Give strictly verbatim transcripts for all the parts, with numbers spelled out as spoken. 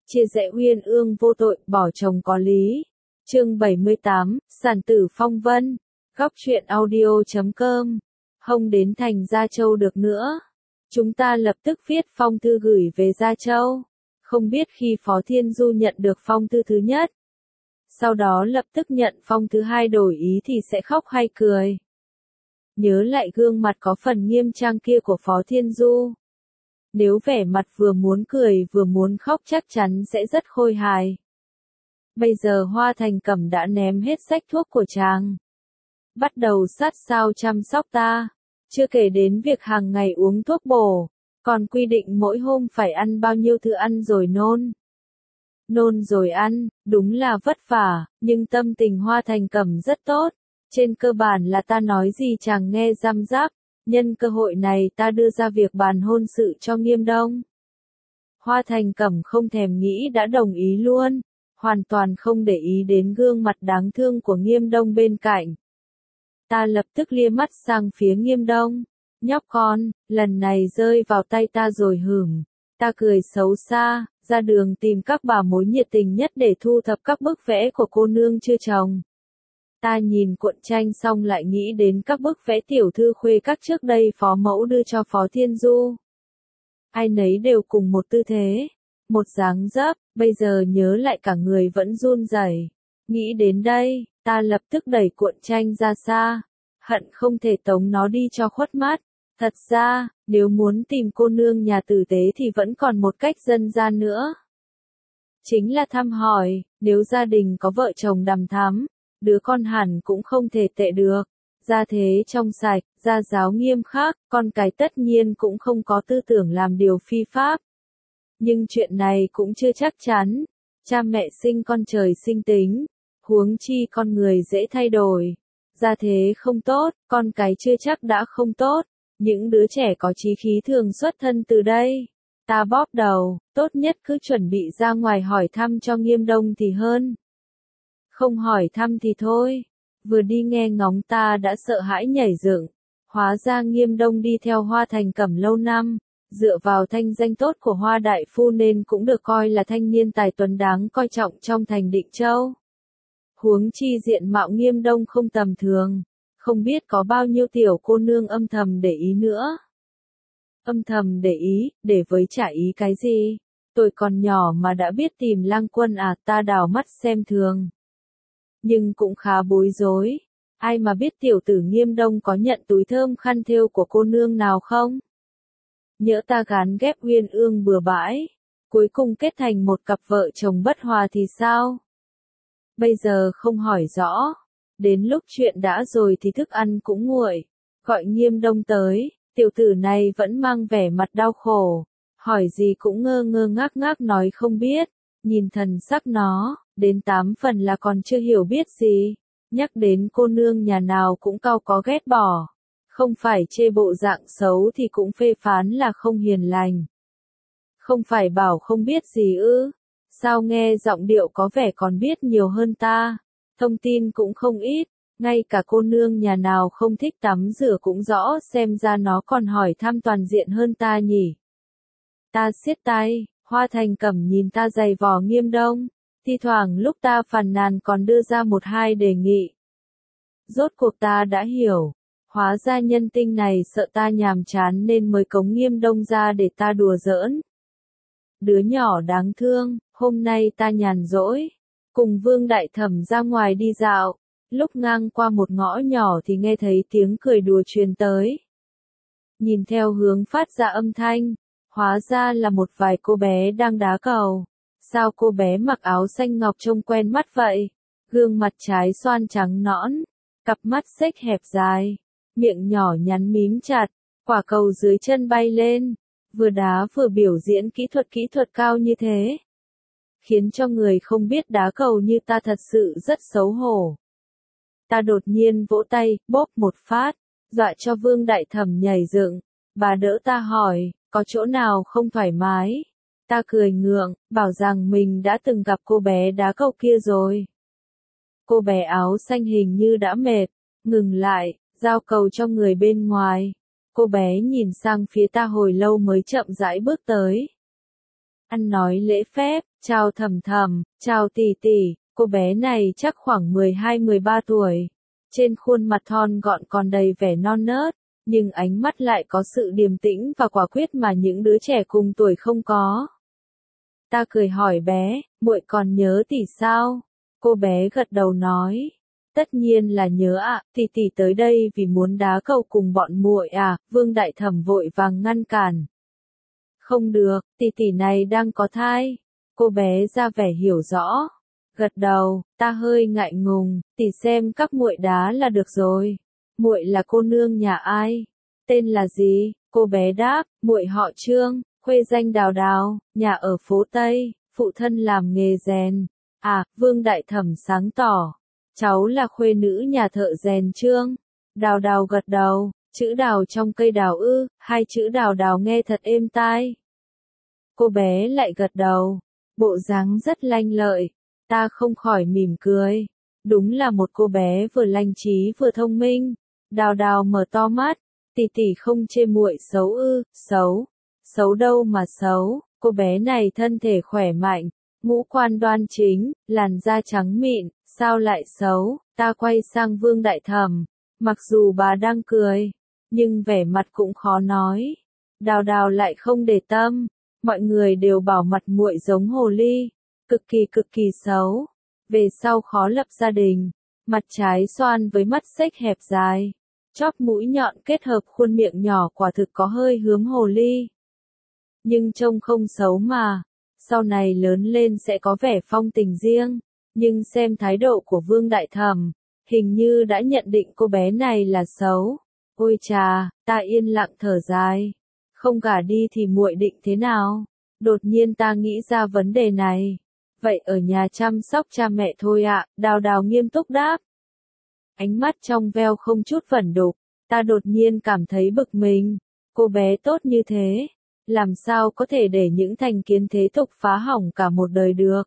chia rẽ uyên ương vô tội, bỏ chồng có lý. Chương bảy mươi tám, sản tử phong vân. Góc truyện audio chấm com. Không đến thành Gia Châu được nữa. Chúng ta lập tức viết phong thư gửi về Gia Châu. Không biết khi Phó Thiên Du nhận được phong thư thứ nhất, sau đó lập tức nhận phong thứ hai đổi ý thì sẽ khóc hay cười. Nhớ lại gương mặt có phần nghiêm trang kia của Phó Thiên Du. Nếu vẻ mặt vừa muốn cười vừa muốn khóc chắc chắn sẽ rất khôi hài. Bây giờ Hoa Thành Cẩm đã ném hết sách thuốc của chàng. Bắt đầu sát sao chăm sóc ta. Chưa kể đến việc hàng ngày uống thuốc bổ. Còn quy định mỗi hôm phải ăn bao nhiêu thứ ăn rồi nôn. Nôn rồi ăn, đúng là vất vả, nhưng tâm tình Hoa Thành Cẩm rất tốt. Trên cơ bản là ta nói gì chàng nghe răm rắp. Nhân cơ hội này ta đưa ra việc bàn hôn sự cho Nghiêm Đông. Hoa Thành Cẩm không thèm nghĩ đã đồng ý luôn, hoàn toàn không để ý đến gương mặt đáng thương của Nghiêm Đông bên cạnh. Ta lập tức lia mắt sang phía Nghiêm Đông, nhóc con, lần này rơi vào tay ta rồi hửm. Ta cười xấu xa, ra đường tìm các bà mối nhiệt tình nhất để thu thập các bức vẽ của cô nương chưa chồng. Ta nhìn cuộn tranh xong lại nghĩ đến các bức vẽ tiểu thư khuê các trước đây Phó Mẫu đưa cho Phó Thiên Du. Ai nấy đều cùng một tư thế, một dáng dấp, bây giờ nhớ lại cả người vẫn run rẩy. Nghĩ đến đây, ta lập tức đẩy cuộn tranh ra xa, hận không thể tống nó đi cho khuất mắt. Thật ra, nếu muốn tìm cô nương nhà tử tế thì vẫn còn một cách dân gian nữa. Chính là thăm hỏi, nếu gia đình có vợ chồng đằm thắm, đứa con hẳn cũng không thể tệ được. Gia thế trong sạch, gia giáo nghiêm khắc, con cái tất nhiên cũng không có tư tưởng làm điều phi pháp. Nhưng chuyện này cũng chưa chắc chắn. Cha mẹ sinh con trời sinh tính, huống chi con người dễ thay đổi. Gia thế không tốt, con cái chưa chắc đã không tốt. Những đứa trẻ có chí khí thường xuất thân từ đây. Ta bóp đầu, tốt nhất cứ chuẩn bị ra ngoài hỏi thăm cho Nghiêm Đông thì hơn. Không hỏi thăm thì thôi. Vừa đi nghe ngóng ta đã sợ hãi nhảy dựng. Hóa ra Nghiêm Đông đi theo Hoa Thành Cẩm lâu năm. Dựa vào thanh danh tốt của Hoa Đại Phu nên cũng được coi là thanh niên tài tuấn đáng coi trọng trong thành Định Châu. Huống chi diện mạo Nghiêm Đông không tầm thường. Không biết có bao nhiêu tiểu cô nương âm thầm để ý nữa. Âm thầm để ý, để với chả ý cái gì. Tôi còn nhỏ mà đã biết tìm Lang Quân à, ta đảo mắt xem thường. Nhưng cũng khá bối rối. Ai mà biết tiểu tử Nghiêm Đông có nhận túi thơm khăn thêu của cô nương nào không? Nhỡ ta gán ghép uyên ương bừa bãi. Cuối cùng kết thành một cặp vợ chồng bất hòa thì sao? Bây giờ không hỏi rõ. Đến lúc chuyện đã rồi thì thức ăn cũng nguội. Gọi Nghiêm Đông tới, tiểu tử này vẫn mang vẻ mặt đau khổ. Hỏi gì cũng ngơ ngơ ngác ngác nói không biết. Nhìn thần sắc nó, đến tám phần là còn chưa hiểu biết gì. Nhắc đến cô nương nhà nào cũng cau có ghét bỏ. Không phải chê bộ dạng xấu thì cũng phê phán là không hiền lành. Không phải bảo không biết gì ư. Sao nghe giọng điệu có vẻ còn biết nhiều hơn ta. Thông tin cũng không ít. Ngay cả cô nương nhà nào không thích tắm rửa cũng rõ, xem ra nó còn hỏi thăm toàn diện hơn ta nhỉ. Ta siết tay. Hoa Thành Cẩm nhìn ta giày vò Nghiêm Đông, thi thoảng lúc ta phàn nàn còn đưa ra một hai đề nghị. Rốt cuộc ta đã hiểu, hóa ra nhân tinh này sợ ta nhàm chán nên mới cống Nghiêm Đông ra để ta đùa giỡn. Đứa nhỏ đáng thương, hôm nay ta nhàn rỗi, cùng Vương Đại Thẩm ra ngoài đi dạo, lúc ngang qua một ngõ nhỏ thì nghe thấy tiếng cười đùa truyền tới. Nhìn theo hướng phát ra âm thanh, hóa ra là một vài cô bé đang đá cầu. Sao cô bé mặc áo xanh ngọc trông quen mắt vậy? Gương mặt trái xoan trắng nõn, cặp mắt xếch hẹp dài, miệng nhỏ nhắn mím chặt, quả cầu dưới chân bay lên, vừa đá vừa biểu diễn kỹ thuật kỹ thuật cao như thế. Khiến cho người không biết đá cầu như ta thật sự rất xấu hổ. Ta đột nhiên vỗ tay, bóp một phát, dọa cho Vương Đại Thẩm nhảy dựng. Bà đỡ ta hỏi, có chỗ nào không thoải mái? Ta cười ngượng, bảo rằng mình đã từng gặp cô bé đá cầu kia rồi. Cô bé áo xanh hình như đã mệt, ngừng lại, giao cầu cho người bên ngoài. Cô bé nhìn sang phía ta hồi lâu mới chậm rãi bước tới. Ăn nói lễ phép, Chào Thầm Thầm, chào tỷ tỷ, cô bé này chắc khoảng mười hai mười ba tuổi. Trên khuôn mặt thon gọn còn đầy vẻ non nớt, nhưng ánh mắt lại có sự điềm tĩnh và quả quyết mà những đứa trẻ cùng tuổi không có. Ta cười hỏi bé, muội còn nhớ tỷ sao? Cô bé gật đầu nói, tất nhiên là nhớ ạ, tỷ tỷ tới đây vì muốn đá cầu cùng bọn muội à, Vương Đại Thẩm vội vàng ngăn cản. Không được, tỷ tỷ này đang có thai. Cô bé ra vẻ hiểu rõ. Gật đầu, ta hơi ngại ngùng, tỷ xem các muội đá là được rồi. Muội là cô nương nhà ai? Tên là gì? Cô bé đáp, muội họ Trương, khuê danh Đào Đào, nhà ở phố Tây, phụ thân làm nghề rèn. À, Vương Đại Thẩm sáng tỏ, cháu là khuê nữ nhà thợ rèn Trương. Đào Đào gật đầu, chữ đào trong cây đào ư, hai chữ đào đào nghe thật êm tai. Cô bé lại gật đầu, bộ dáng rất lanh lợi, ta không khỏi mỉm cười. Đúng là một cô bé vừa lanh trí vừa thông minh. Đào Đào mở to mắt, tỷ tỷ không chê muội xấu ư? Xấu? Xấu đâu mà xấu, cô bé này thân thể khỏe mạnh, ngũ quan đoan chính, làn da trắng mịn, sao lại xấu? Ta quay sang Vương Đại Thẩm, mặc dù bà đang cười, nhưng vẻ mặt cũng khó nói. Đào Đào lại không để tâm, mọi người đều bảo mặt muội giống hồ ly, cực kỳ cực kỳ xấu. Về sau khó lập gia đình, mặt trái xoan với mắt xếch hẹp dài, chóp mũi nhọn kết hợp khuôn miệng nhỏ quả thực có hơi hướng hồ ly. Nhưng trông không xấu mà, sau này lớn lên sẽ có vẻ phong tình riêng, nhưng xem thái độ của Vương Đại Thẩm, hình như đã nhận định cô bé này là xấu. Ôi chà, ta yên lặng thở dài, không gả đi thì muội định thế nào? Đột nhiên ta nghĩ ra vấn đề này. Vậy ở nhà chăm sóc cha mẹ thôi ạ, Đào Đào nghiêm túc đáp. Ánh mắt trong veo không chút vẩn đục, ta đột nhiên cảm thấy bực mình. Cô bé tốt như thế, làm sao có thể để những thành kiến thế tục phá hỏng cả một đời được?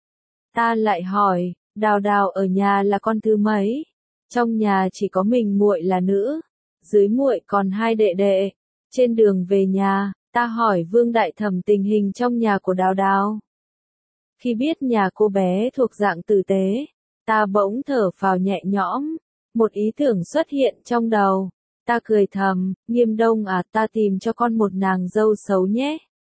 Ta lại hỏi, Đào Đào ở nhà là con thứ mấy? Trong nhà chỉ có mình muội là nữ, dưới muội còn hai đệ đệ. Trên đường về nhà, ta hỏi Vương Đại Thẩm tình hình trong nhà của Đào Đào. Khi biết nhà cô bé thuộc dạng tử tế, ta bỗng thở phào nhẹ nhõm, một ý tưởng xuất hiện trong đầu. Ta cười thầm, Nghiêm Đông à, ta tìm cho con một nàng dâu xấu nhé.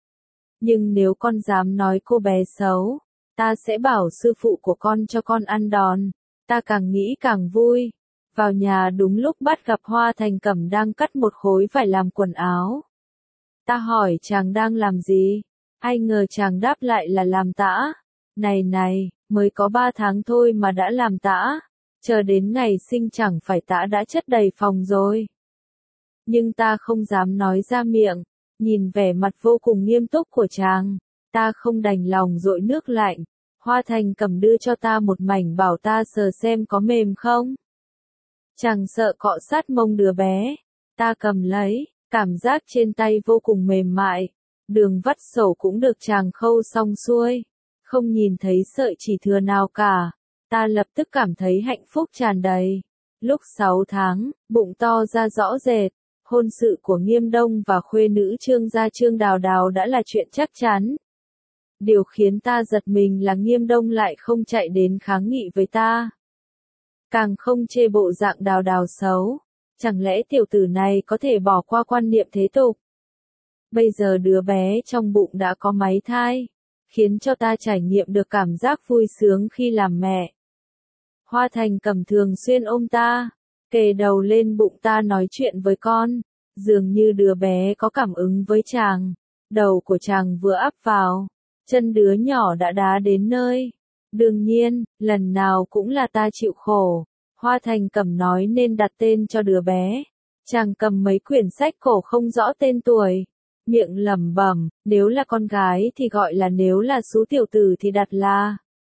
Nhưng nếu con dám nói cô bé xấu, ta sẽ bảo sư phụ của con cho con ăn đòn. Ta càng nghĩ càng vui. Vào nhà đúng lúc bắt gặp Hoa Thành Cẩm đang cắt một khối vải làm quần áo. Ta hỏi chàng đang làm gì? Ai ngờ chàng đáp lại là làm tã. Này này, mới có ba tháng thôi mà đã làm tã. Chờ đến ngày sinh chẳng phải tã đã chất đầy phòng rồi. Nhưng ta không dám nói ra miệng. Nhìn vẻ mặt vô cùng nghiêm túc của chàng, ta không đành lòng dội nước lạnh. Hoa Thành Cẩm đưa cho ta một mảnh bảo ta sờ xem có mềm không. Chàng sợ cọ sát mông đứa bé. Ta cầm lấy, cảm giác trên tay vô cùng mềm mại. Đường vắt sầu cũng được chàng khâu xong xuôi. Không nhìn thấy sợi chỉ thừa nào cả. Ta lập tức cảm thấy hạnh phúc tràn đầy. Lúc sáu tháng, bụng to ra rõ rệt. Hôn sự của Nghiêm Đông và khuê nữ Trương gia Trương Đào Đào đã là chuyện chắc chắn. Điều khiến ta giật mình là Nghiêm Đông lại không chạy đến kháng nghị với ta. Càng không chê bộ dạng Đào Đào xấu. Chẳng lẽ tiểu tử này có thể bỏ qua quan niệm thế tục? Bây giờ đứa bé trong bụng đã có máy thai, khiến cho ta trải nghiệm được cảm giác vui sướng khi làm mẹ. Hoa Thành Cẩm thường xuyên ôm ta, kề đầu lên bụng ta nói chuyện với con, dường như đứa bé có cảm ứng với chàng. Đầu của chàng vừa áp vào, chân đứa nhỏ đã đá đến nơi. Đương nhiên, lần nào cũng là ta chịu khổ. Hoa Thành Cẩm nói nên đặt tên cho đứa bé. Chàng cầm mấy quyển sách cổ không rõ tên tuổi, miệng lẩm bẩm, nếu là con gái thì gọi là, nếu là sú tiểu tử thì đặt là.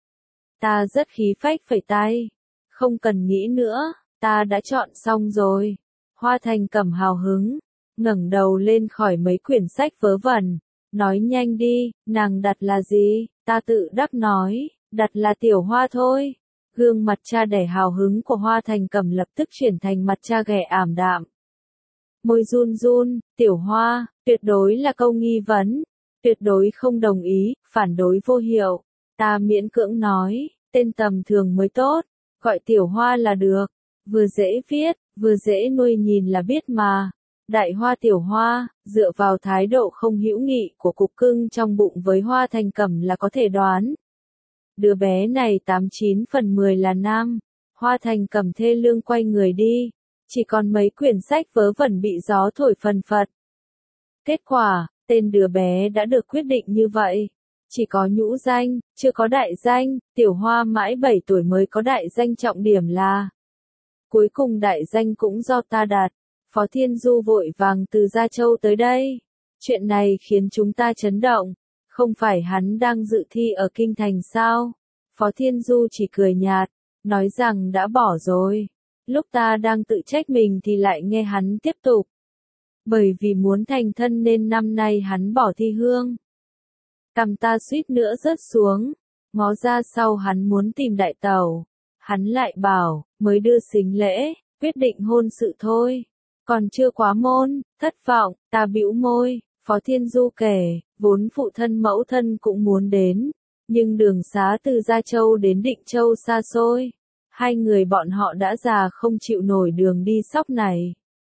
Ta rất khí phách phẩy tay. Không cần nghĩ nữa, ta đã chọn xong rồi. Hoa Thành Cẩm hào hứng, ngẩng đầu lên khỏi mấy quyển sách vớ vẩn, nói nhanh đi, nàng đặt là gì? Ta tự đắc nói, đặt là Tiểu Hoa thôi. Gương mặt cha đẻ hào hứng của Hoa Thành Cẩm lập tức chuyển thành mặt cha ghẻ ảm đạm. Môi run run, Tiểu Hoa, tuyệt đối là câu nghi vấn. Tuyệt đối không đồng ý, phản đối vô hiệu. Ta miễn cưỡng nói, tên tầm thường mới tốt, gọi Tiểu Hoa là được. Vừa dễ viết, vừa dễ nuôi nhìn là biết mà. Đại Hoa Tiểu Hoa, dựa vào thái độ không hữu nghị của cục cưng trong bụng với Hoa Thành Cẩm là có thể đoán. Đứa bé này tám chín phần mười là nam. Hoa Thành Cẩm thê lương quay người đi. Chỉ còn mấy quyển sách vớ vẩn bị gió thổi phần phật. Kết quả, tên đứa bé đã được quyết định như vậy. Chỉ có nhũ danh, chưa có đại danh, Tiểu Hoa mãi bảy tuổi mới có đại danh, trọng điểm là. Cuối cùng đại danh cũng do ta đặt. Phó Thiên Du vội vàng từ Gia Châu tới đây. Chuyện này khiến chúng ta chấn động. Không phải hắn đang dự thi ở Kinh Thành sao? Phó Thiên Du chỉ cười nhạt, nói rằng đã bỏ rồi. Lúc ta đang tự trách mình thì lại nghe hắn tiếp tục. Bởi vì muốn thành thân nên năm nay hắn bỏ thi hương. Cằm ta suýt nữa rớt xuống, ngó ra sau hắn muốn tìm đại tẩu. Hắn lại bảo, mới đưa sính lễ, quyết định hôn sự thôi. Còn chưa quá môn, thất vọng, ta bĩu môi. Phó Thiên Du kể, vốn phụ thân mẫu thân cũng muốn đến. Nhưng đường xá từ Gia Châu đến Định Châu xa xôi. Hai người bọn họ đã già không chịu nổi đường đi sóc này.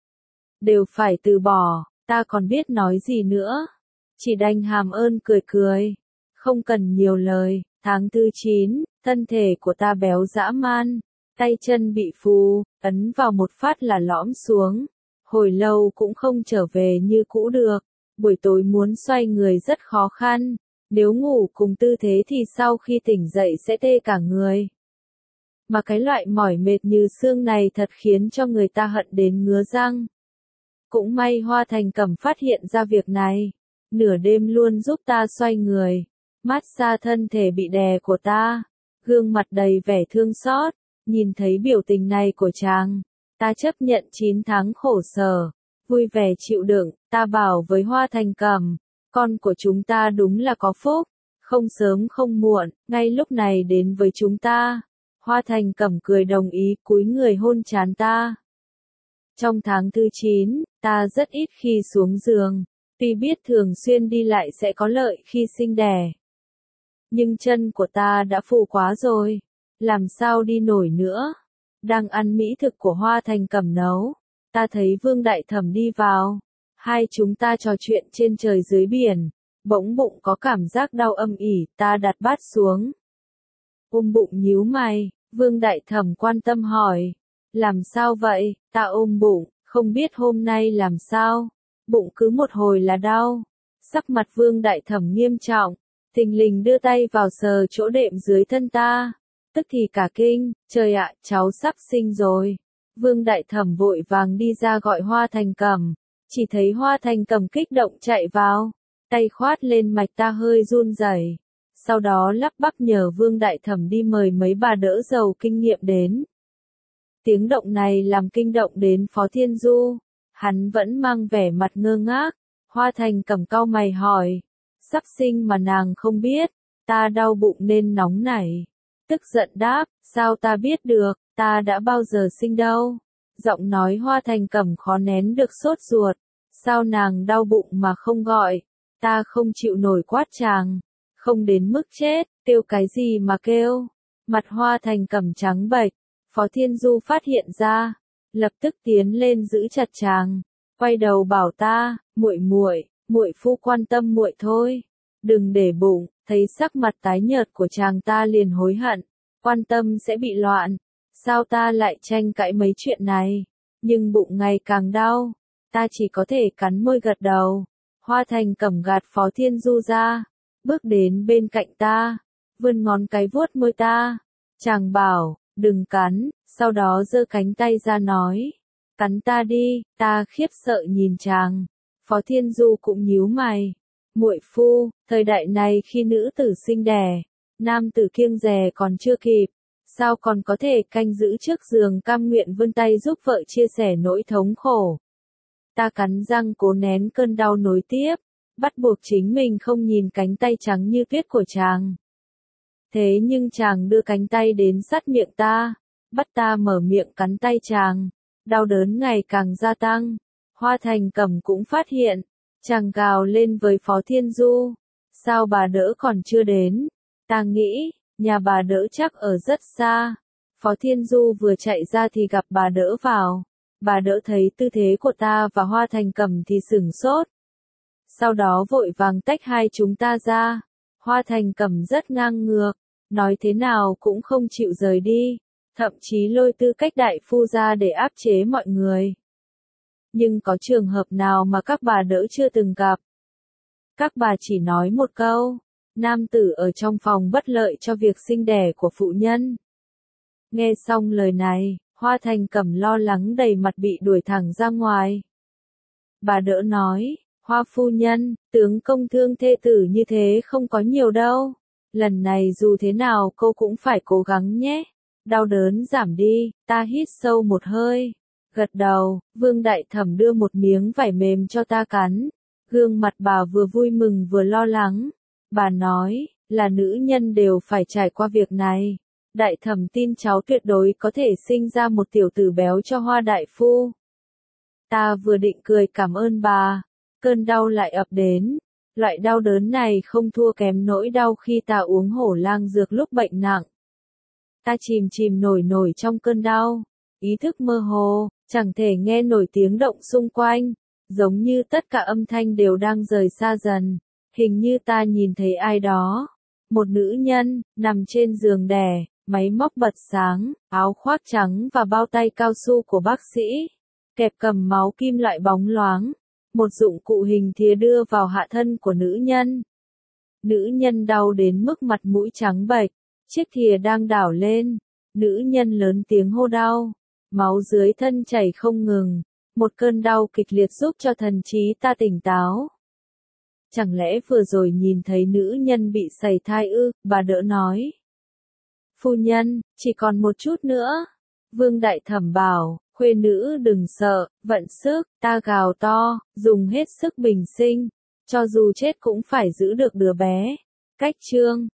Đều phải từ bỏ, ta còn biết nói gì nữa. Chỉ đành hàm ơn cười cười. Không cần nhiều lời, tháng tư chín, thân thể của ta béo dã man. Tay chân bị phù, ấn vào một phát là lõm xuống. Hồi lâu cũng không trở về như cũ được. Buổi tối muốn xoay người rất khó khăn. Nếu ngủ cùng tư thế thì sau khi tỉnh dậy sẽ tê cả người. Mà cái loại mỏi mệt như xương này thật khiến cho người ta hận đến ngứa răng. Cũng may Hoa Thành Cẩm phát hiện ra việc này. Nửa đêm luôn giúp ta xoay người. Mát xa thân thể bị đè của ta. Gương mặt đầy vẻ thương xót. Nhìn thấy biểu tình này của chàng. Ta chấp nhận chín tháng khổ sở. Vui vẻ chịu đựng. Ta bảo với Hoa Thành Cẩm. Con của chúng ta đúng là có phúc. Không sớm không muộn. Ngay lúc này đến với chúng ta. Hoa Thành Cẩm cười đồng ý, cúi người hôn trán ta. Trong tháng thứ chín, ta rất ít khi xuống giường. Tuy biết thường xuyên đi lại sẽ có lợi khi sinh đẻ. Nhưng chân của ta đã phù quá rồi. Làm sao đi nổi nữa. Đang ăn mỹ thực của Hoa Thành Cẩm nấu. Ta thấy Vương Đại Thẩm đi vào. Hai chúng ta trò chuyện trên trời dưới biển. Bỗng bụng có cảm giác đau âm ỉ, ta đặt bát xuống. Ôm bụng nhíu mày, Vương Đại Thẩm quan tâm hỏi. Làm sao vậy? Ta ôm bụng, không biết hôm nay làm sao. Bụng cứ một hồi là đau. Sắc mặt Vương Đại Thẩm nghiêm trọng. Thình lình đưa tay vào sờ chỗ đệm dưới thân ta. Tức thì cả kinh, trời ạ, cháu sắp sinh rồi. Vương Đại Thẩm vội vàng đi ra gọi Hoa Thành Cẩm. Chỉ thấy Hoa Thành Cẩm kích động chạy vào. Tay khoát lên mạch ta hơi run rẩy. Sau đó lắp bắp nhờ Vương Đại Thẩm đi mời mấy bà đỡ giàu kinh nghiệm đến. Tiếng động này làm kinh động đến Phó Thiên Du. Hắn vẫn mang vẻ mặt ngơ ngác. Hoa Thành Cẩm cau mày hỏi. Sắp sinh mà nàng không biết. Ta đau bụng nên nóng nảy. Tức giận đáp, sao ta biết được, ta đã bao giờ sinh đâu. Giọng nói Hoa Thành Cẩm khó nén được sốt ruột. Sao nàng đau bụng mà không gọi. Ta không chịu nổi quát chàng. Không đến mức chết, kêu cái gì mà kêu. Mặt Hoa Thành Cẩm trắng bệch. Phó Thiên Du phát hiện ra. Lập tức tiến lên giữ chặt chàng. Quay đầu bảo ta, muội muội, muội phu quan tâm muội thôi. Đừng để bụng, thấy sắc mặt tái nhợt của chàng ta liền hối hận. Quan tâm sẽ bị loạn. Sao ta lại tranh cãi mấy chuyện này. Nhưng bụng ngày càng đau. Ta chỉ có thể cắn môi gật đầu. Hoa Thành Cẩm gạt Phó Thiên Du ra. Bước đến bên cạnh ta. Vươn ngón cái vuốt môi ta. Chàng bảo, đừng cắn. Sau đó giơ cánh tay ra nói. Cắn ta đi. Ta khiếp sợ nhìn chàng. Phó Thiên Du cũng nhíu mày. Muội phu, thời đại này khi nữ tử sinh đẻ. Nam tử kiêng dè còn chưa kịp. Sao còn có thể canh giữ trước giường cam nguyện vươn tay giúp vợ chia sẻ nỗi thống khổ. Ta cắn răng cố nén cơn đau nối tiếp. Bắt buộc chính mình không nhìn cánh tay trắng như tuyết của chàng. Thế nhưng chàng đưa cánh tay đến sát miệng ta. Bắt ta mở miệng cắn tay chàng. Đau đớn ngày càng gia tăng. Hoa Thành Cẩm cũng phát hiện. Chàng gào lên với Phó Thiên Du. Sao bà đỡ còn chưa đến? Ta nghĩ, nhà bà đỡ chắc ở rất xa. Phó Thiên Du vừa chạy ra thì gặp bà đỡ vào. Bà đỡ thấy tư thế của ta và Hoa Thành Cẩm thì sửng sốt. Sau đó vội vàng tách hai chúng ta ra. Hoa Thành Cẩm rất ngang ngược, nói thế nào cũng không chịu rời đi, thậm chí lôi tư cách đại phu ra để áp chế mọi người. Nhưng có trường hợp nào mà các bà đỡ chưa từng gặp? Các bà chỉ nói một câu, nam tử ở trong phòng bất lợi cho việc sinh đẻ của phụ nhân. Nghe xong lời này, Hoa Thành Cẩm lo lắng đầy mặt bị đuổi thẳng ra ngoài. Bà đỡ nói, Hoa phu nhân, tướng công thương thê tử như thế không có nhiều đâu. Lần này dù thế nào cô cũng phải cố gắng nhé. Đau đớn giảm đi, ta hít sâu một hơi. Gật đầu, Vương Đại Thẩm đưa một miếng vải mềm cho ta cắn. Gương mặt bà vừa vui mừng vừa lo lắng. Bà nói, là nữ nhân đều phải trải qua việc này. Đại Thẩm tin cháu tuyệt đối có thể sinh ra một tiểu tử béo cho Hoa đại phu. Ta vừa định cười cảm ơn bà, cơn đau lại ập đến. Loại đau đớn này không thua kém nỗi đau khi ta uống hổ lang dược lúc bệnh nặng. Ta chìm chìm nổi nổi trong cơn đau, ý thức mơ hồ, chẳng thể nghe nổi tiếng động xung quanh, giống như tất cả âm thanh đều đang rời xa dần. Hình như ta nhìn thấy ai đó, một nữ nhân, nằm trên giường đẻ, máy móc bật sáng, áo khoác trắng và bao tay cao su của bác sĩ, kẹp cầm máu kim loại bóng loáng. Một dụng cụ hình thìa đưa vào hạ thân của nữ nhân. Nữ nhân đau đến mức mặt mũi trắng bệch, chiếc thìa đang đảo lên. Nữ nhân lớn tiếng hô đau, máu dưới thân chảy không ngừng. Một cơn đau kịch liệt giúp cho thần trí ta tỉnh táo. Chẳng lẽ vừa rồi nhìn thấy nữ nhân bị sảy thai ư? Bà đỡ nói. Phu nhân, chỉ còn một chút nữa. Vương Đại Thẩm bảo. Khuê nữ đừng sợ, vận sức, ta gào to, dùng hết sức bình sinh, cho dù chết cũng phải giữ được đứa bé. Cách chương